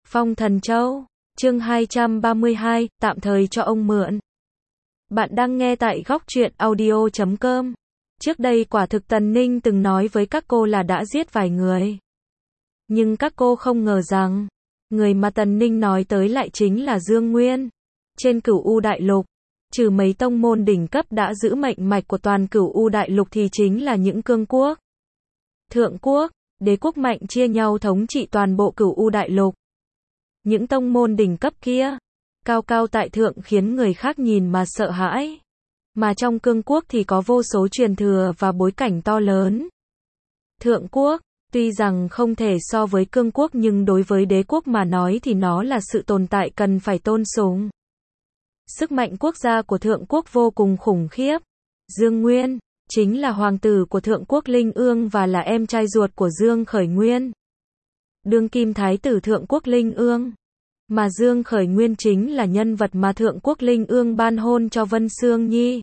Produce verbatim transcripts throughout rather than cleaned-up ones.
Phong Thần Châu, chương hai trăm ba mươi hai, tạm thời cho ông mượn. Bạn đang nghe tại góc truyện audio chấm com. Trước đây quả thực Tần Ninh từng nói với các cô là đã giết vài người. Nhưng các cô không ngờ rằng, người mà Tần Ninh nói tới lại chính là Dương Nguyên. Trên Cửu U Đại Lục, trừ mấy tông môn đỉnh cấp đã giữ mệnh mạch của toàn Cửu U Đại Lục thì chính là những cương quốc, thượng quốc, đế quốc mạnh chia nhau thống trị toàn bộ Cửu U Đại Lục. Những tông môn đỉnh cấp kia, cao cao tại thượng khiến người khác nhìn mà sợ hãi. Mà trong cương quốc thì có vô số truyền thừa và bối cảnh to lớn. Thượng quốc, tuy rằng không thể so với cương quốc nhưng đối với đế quốc mà nói thì nó là sự tồn tại cần phải tôn sùng. Sức mạnh quốc gia của thượng quốc vô cùng khủng khiếp. Dương Nguyên, chính là hoàng tử của thượng quốc Linh Ương và là em trai ruột của Dương Khởi Nguyên. Đương kim thái tử thượng quốc Linh Ương. Mà Dương Khởi Nguyên chính là nhân vật mà thượng quốc Linh Ương ban hôn cho Vân Sương Nhi.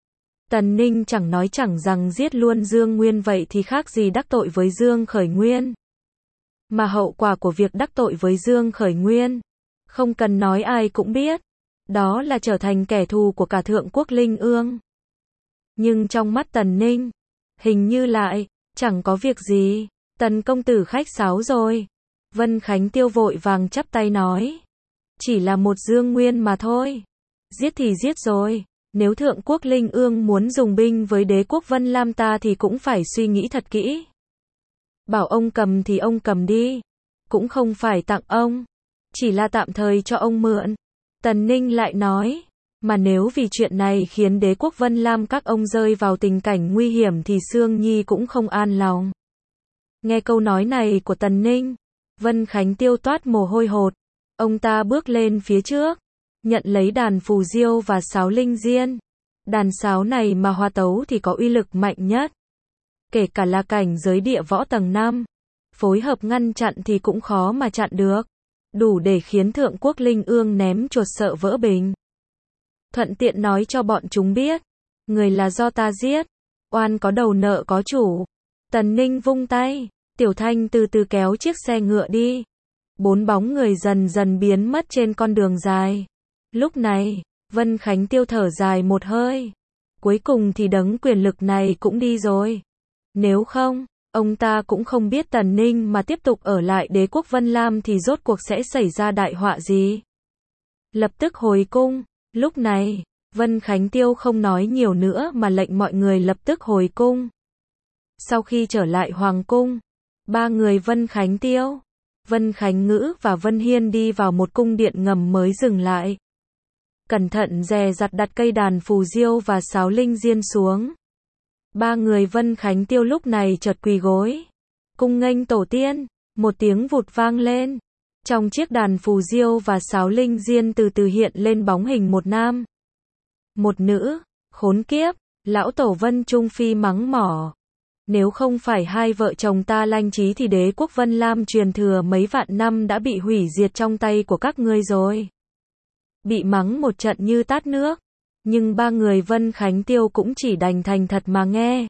Tần Ninh chẳng nói chẳng rằng giết luôn Dương Nguyên vậy thì khác gì đắc tội với Dương Khởi Nguyên. Mà hậu quả của việc đắc tội với Dương Khởi Nguyên, không cần nói ai cũng biết, đó là trở thành kẻ thù của cả thượng quốc Linh Ương. Nhưng trong mắt Tần Ninh, hình như lại, chẳng có việc gì, Tần công tử khách sáo rồi. Vân Khánh Tiêu vội vàng chắp tay nói, chỉ là một Dương Nguyên mà thôi. Giết thì giết rồi, nếu thượng quốc Linh Ương muốn dùng binh với đế quốc Vân Lam ta thì cũng phải suy nghĩ thật kỹ. Bảo ông cầm thì ông cầm đi, cũng không phải tặng ông, chỉ là tạm thời cho ông mượn. Tần Ninh lại nói, mà nếu vì chuyện này khiến đế quốc Vân Lam các ông rơi vào tình cảnh nguy hiểm thì Sương Nhi cũng không an lòng. Nghe câu nói này của Tần Ninh, Vân Khánh Tiêu toát mồ hôi hột. Ông ta bước lên phía trước, nhận lấy đàn phù diêu và sáo linh diên. Đàn sáo này mà hòa tấu thì có uy lực mạnh nhất. Kể cả là cảnh giới địa võ tầng năm, phối hợp ngăn chặn thì cũng khó mà chặn được. Đủ để khiến thượng quốc Linh Ương ném chuột sợ vỡ bình. Thuận tiện nói cho bọn chúng biết, người là do ta giết, oan có đầu nợ có chủ. Tần Ninh vung tay, Tiểu Thanh từ từ kéo chiếc xe ngựa đi. Bốn bóng người dần dần biến mất trên con đường dài. Lúc này, Vân Khánh Tiêu thở dài một hơi. Cuối cùng thì đấng quyền lực này cũng đi rồi. Nếu không, ông ta cũng không biết Tần Ninh mà tiếp tục ở lại đế quốc Vân Lam thì rốt cuộc sẽ xảy ra đại họa gì. Lập tức hồi cung. Lúc này, Vân Khánh Tiêu không nói nhiều nữa mà lệnh mọi người lập tức hồi cung. Sau khi trở lại hoàng cung, ba người Vân Khánh Tiêu, Vân Khánh Ngữ và Vân Hiên đi vào một cung điện ngầm mới dừng lại. Cẩn thận dè dặt đặt cây đàn phù diêu và sáo linh diên xuống. Ba người Vân Khánh Tiêu lúc này chợt quỳ gối. Cung nghênh tổ tiên, một tiếng vụt vang lên. Trong chiếc đàn phù diêu và sáo linh diên từ từ hiện lên bóng hình một nam, một nữ. Khốn kiếp, lão tổ Vân Trung Phi mắng mỏ. Nếu không phải hai vợ chồng ta lanh trí thì đế quốc Vân Lam truyền thừa mấy vạn năm đã bị hủy diệt trong tay của các ngươi rồi. Bị mắng một trận như tát nước, nhưng ba người Vân Khánh Tiêu cũng chỉ đành thành thật mà nghe.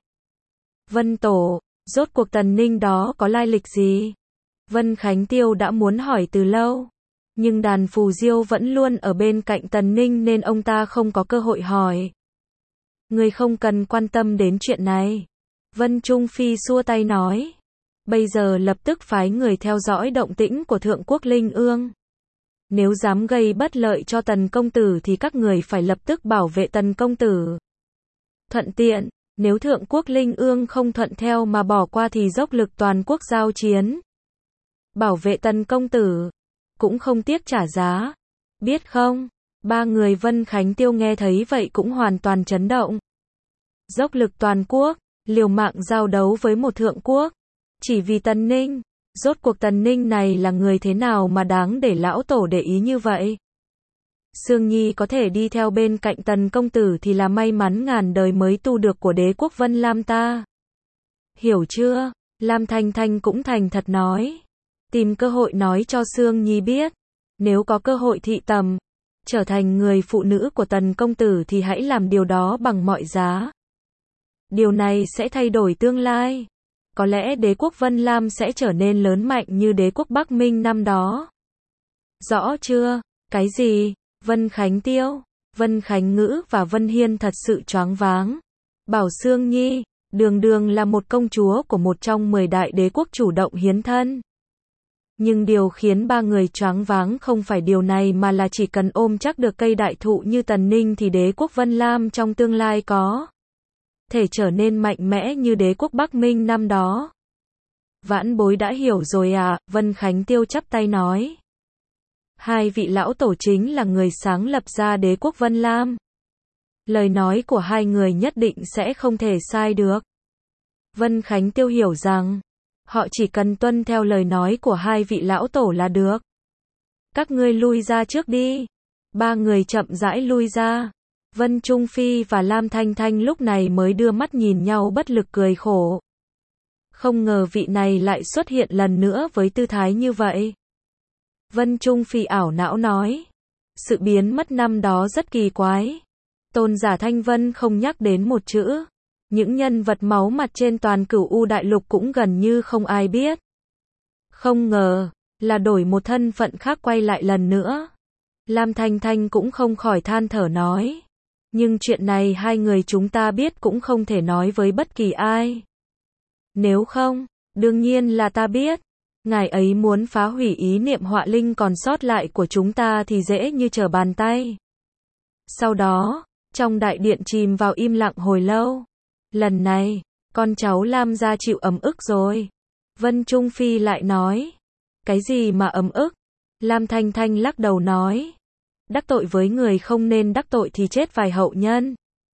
Vân tổ, rốt cuộc Tần Ninh đó có lai lịch gì? Vân Khánh Tiêu đã muốn hỏi từ lâu, nhưng đàn phù diêu vẫn luôn ở bên cạnh Tần Ninh nên ông ta không có cơ hội hỏi. Ngươi không cần quan tâm đến chuyện này. Vân Trung Phi xua tay nói, bây giờ lập tức phái người theo dõi động tĩnh của thượng quốc Linh Ương. Nếu dám gây bất lợi cho Tần công tử thì các người phải lập tức bảo vệ Tần công tử. Thuận tiện, nếu thượng quốc Linh Ương không thuận theo mà bỏ qua thì dốc lực toàn quốc giao chiến. Bảo vệ Tần công tử, cũng không tiếc trả giá. Biết không? Ba người Vân Khánh Tiêu nghe thấy vậy cũng hoàn toàn chấn động. Dốc lực toàn quốc, liều mạng giao đấu với một thượng quốc, chỉ vì Tần Ninh. Rốt cuộc Tần Ninh này là người thế nào mà đáng để lão tổ để ý như vậy? Sương Nhi có thể đi theo bên cạnh Tần công tử thì là may mắn ngàn đời mới tu được của đế quốc Vân Lam ta. Hiểu chưa? Lam Thanh Thanh cũng thành thật nói. Tìm cơ hội nói cho Sương Nhi biết. Nếu có cơ hội thị tầm, trở thành người phụ nữ của Tần công tử thì hãy làm điều đó bằng mọi giá. Điều này sẽ thay đổi tương lai. Có lẽ đế quốc Vân Lam sẽ trở nên lớn mạnh như đế quốc Bắc Minh năm đó. Rõ chưa? Cái gì? Vân Khánh Tiêu, Vân Khánh Ngữ và Vân Hiên thật sự choáng váng. Bảo Xương Nhi, đường đường là một công chúa của một trong mười đại đế quốc chủ động hiến thân. Nhưng điều khiến ba người choáng váng không phải điều này mà là chỉ cần ôm chắc được cây đại thụ như Tần Ninh thì đế quốc Vân Lam trong tương lai có thể trở nên mạnh mẽ như đế quốc Bắc Minh năm đó. Vãn bối đã hiểu rồi à, Vân Khánh Tiêu chắp tay nói. Hai vị lão tổ chính là người sáng lập ra đế quốc Vân Lam. Lời nói của hai người nhất định sẽ không thể sai được. Vân Khánh Tiêu hiểu rằng, họ chỉ cần tuân theo lời nói của hai vị lão tổ là được. Các ngươi lui ra trước đi. Ba người chậm rãi lui ra. Vân Trung Phi và Lam Thanh Thanh lúc này mới đưa mắt nhìn nhau bất lực cười khổ. Không ngờ vị này lại xuất hiện lần nữa với tư thái như vậy. Vân Trung Phi ảo não nói. Sự biến mất năm đó rất kỳ quái. Tôn giả Thanh Vân không nhắc đến một chữ. Những nhân vật máu mặt trên toàn Cửu U Đại Lục cũng gần như không ai biết. Không ngờ, là đổi một thân phận khác quay lại lần nữa. Lam Thanh Thanh cũng không khỏi than thở nói. Nhưng chuyện này hai người chúng ta biết cũng không thể nói với bất kỳ ai. Nếu không, đương nhiên là ta biết. Ngài ấy muốn phá hủy ý niệm họa linh còn sót lại của chúng ta thì dễ như trở bàn tay. Sau đó, trong đại điện chìm vào im lặng hồi lâu. Lần này, con cháu Lam gia chịu ấm ức rồi. Vân Trung Phi lại nói. Cái gì mà ấm ức? Lam Thanh Thanh lắc đầu nói. Đắc tội với người không nên đắc tội thì chết vài hậu nhân.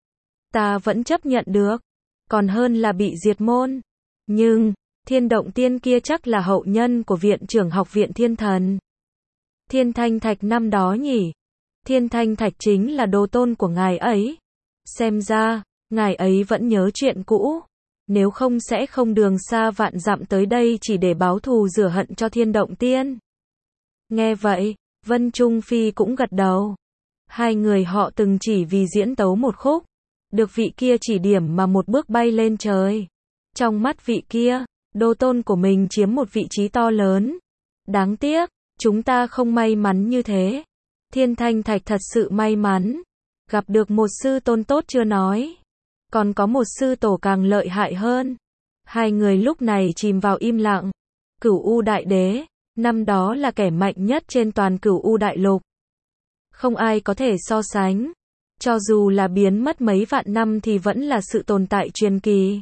Ta vẫn chấp nhận được. Còn hơn là bị diệt môn. Nhưng, Thiên Động Tiên kia chắc là hậu nhân của viện trưởng học viện Thiên Thần. Thiên Thanh Thạch năm đó nhỉ? Thiên Thanh Thạch chính là đồ tôn của ngài ấy. Xem ra, ngài ấy vẫn nhớ chuyện cũ. Nếu không sẽ không đường xa vạn dặm tới đây chỉ để báo thù rửa hận cho Thiên Động Tiên. Nghe vậy, Vân Trung Phi cũng gật đầu. Hai người họ từng chỉ vì diễn tấu một khúc. Được vị kia chỉ điểm mà một bước bay lên trời. Trong mắt vị kia, đồ tôn của mình chiếm một vị trí to lớn. Đáng tiếc, chúng ta không may mắn như thế. Thiên Thanh Thạch thật sự may mắn. Gặp được một sư tôn tốt chưa nói. Còn có một sư tổ càng lợi hại hơn. Hai người lúc này chìm vào im lặng. Cửu U Đại Đế, năm đó là kẻ mạnh nhất trên toàn Cửu U Đại Lục. Không ai có thể so sánh. Cho dù là biến mất mấy vạn năm thì vẫn là sự tồn tại truyền kỳ.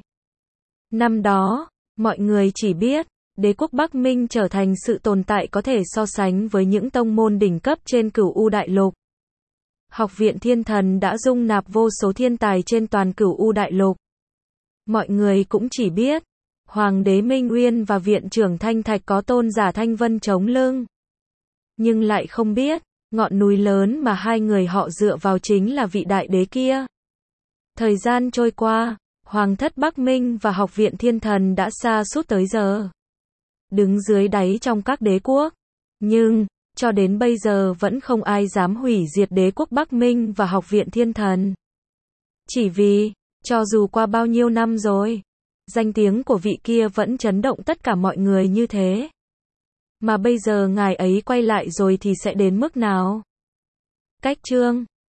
Năm đó, mọi người chỉ biết, đế quốc Bắc Minh trở thành sự tồn tại có thể so sánh với những tông môn đỉnh cấp trên Cửu U Đại Lục. Học viện Thiên Thần đã dung nạp vô số thiên tài trên toàn Cửu U Đại Lục. Mọi người cũng chỉ biết, Hoàng đế Minh Uyên và viện trưởng Thanh Thạch có tôn giả Thanh Vân chống lưng. Nhưng lại không biết, ngọn núi lớn mà hai người họ dựa vào chính là vị đại đế kia. Thời gian trôi qua, Hoàng thất Bắc Minh và Học viện Thiên Thần đã sa sút tới giờ. Đứng dưới đáy trong các đế quốc. Nhưng, cho đến bây giờ vẫn không ai dám hủy diệt đế quốc Bắc Minh và Học viện Thiên Thần. Chỉ vì, cho dù qua bao nhiêu năm rồi, danh tiếng của vị kia vẫn chấn động tất cả mọi người như thế. Mà bây giờ ngài ấy quay lại rồi thì sẽ đến mức nào? Cách chương